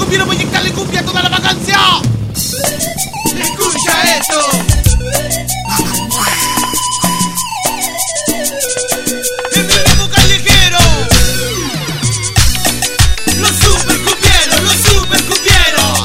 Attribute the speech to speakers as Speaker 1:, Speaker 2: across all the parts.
Speaker 1: cumbia, voy a inyectarle cumbia a toda la vacancia. Escucha esto. El ritmo callejero. Los super cumbieros, los super cumbieros.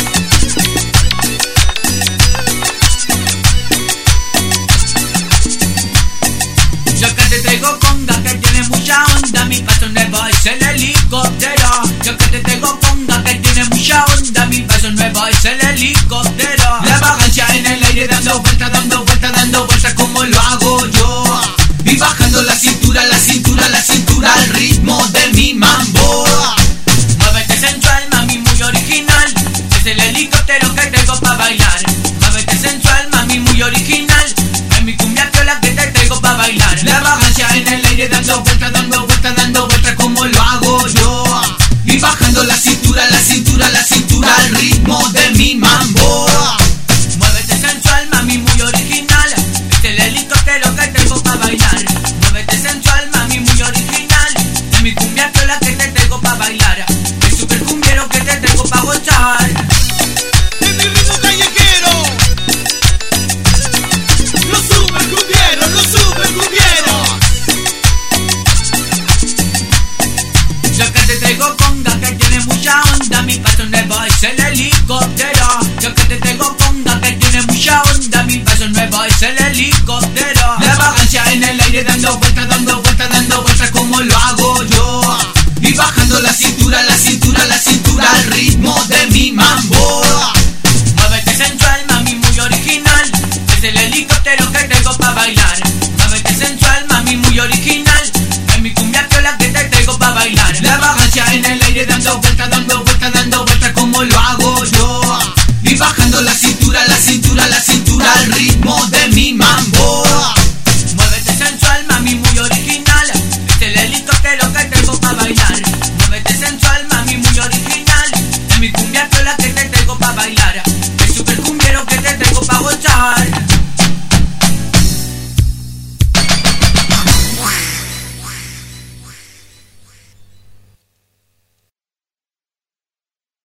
Speaker 2: Yo que te traigo conga que tiene mucha onda, mi paso nuevo es el helicóptero. Yo que te traigo conga que tiene mucha onda, mi paso nuevo es el helicóptero. La vagancia en el aire dando vueltas, dando vueltas, dando vueltas como lo hago yo. Y bajando la cintura, la cintura, la cintura al ritmo de mi mambo. Muévete sensual, mami, muy original. Es el helicóptero que traigo pa' bailar. Muévete sensual, mami, muy original. Es mi cumbia piola que te traigo pa' bailar. La vagancia en el aire dando vueltas, dando vueltas, dando vueltas como lo hago yo. Y bajando la cintura, la cintura, la cintura al ritmo de mi mambo. Muévete sensual, mami, muy original. Es el helicóptero que traigo pa' bailar. Muévete sensual, mami, muy original. Es mi cumbia piola que te traigo pa' bailar. El super cumbiero que te traigo pa' gozar.
Speaker 1: El ritmo callejero. Los super cumbieros, los super cumbieros.
Speaker 2: Yo que te traigo conga que tiene mucha onda, mi paso nuevo es el helicóptero. Yo que te traigo conga que tiene mucha onda, mi paso nuevo es el helicóptero. La vagancia en el aire dando vueltas, dando vueltas, dando vueltas como lo hago yo. Y bajando la cintura, la cintura, la cintura al ritmo de mi mambo. Muévete sensual, mami, muy original. Es el helicóptero que traigo pa' bailar.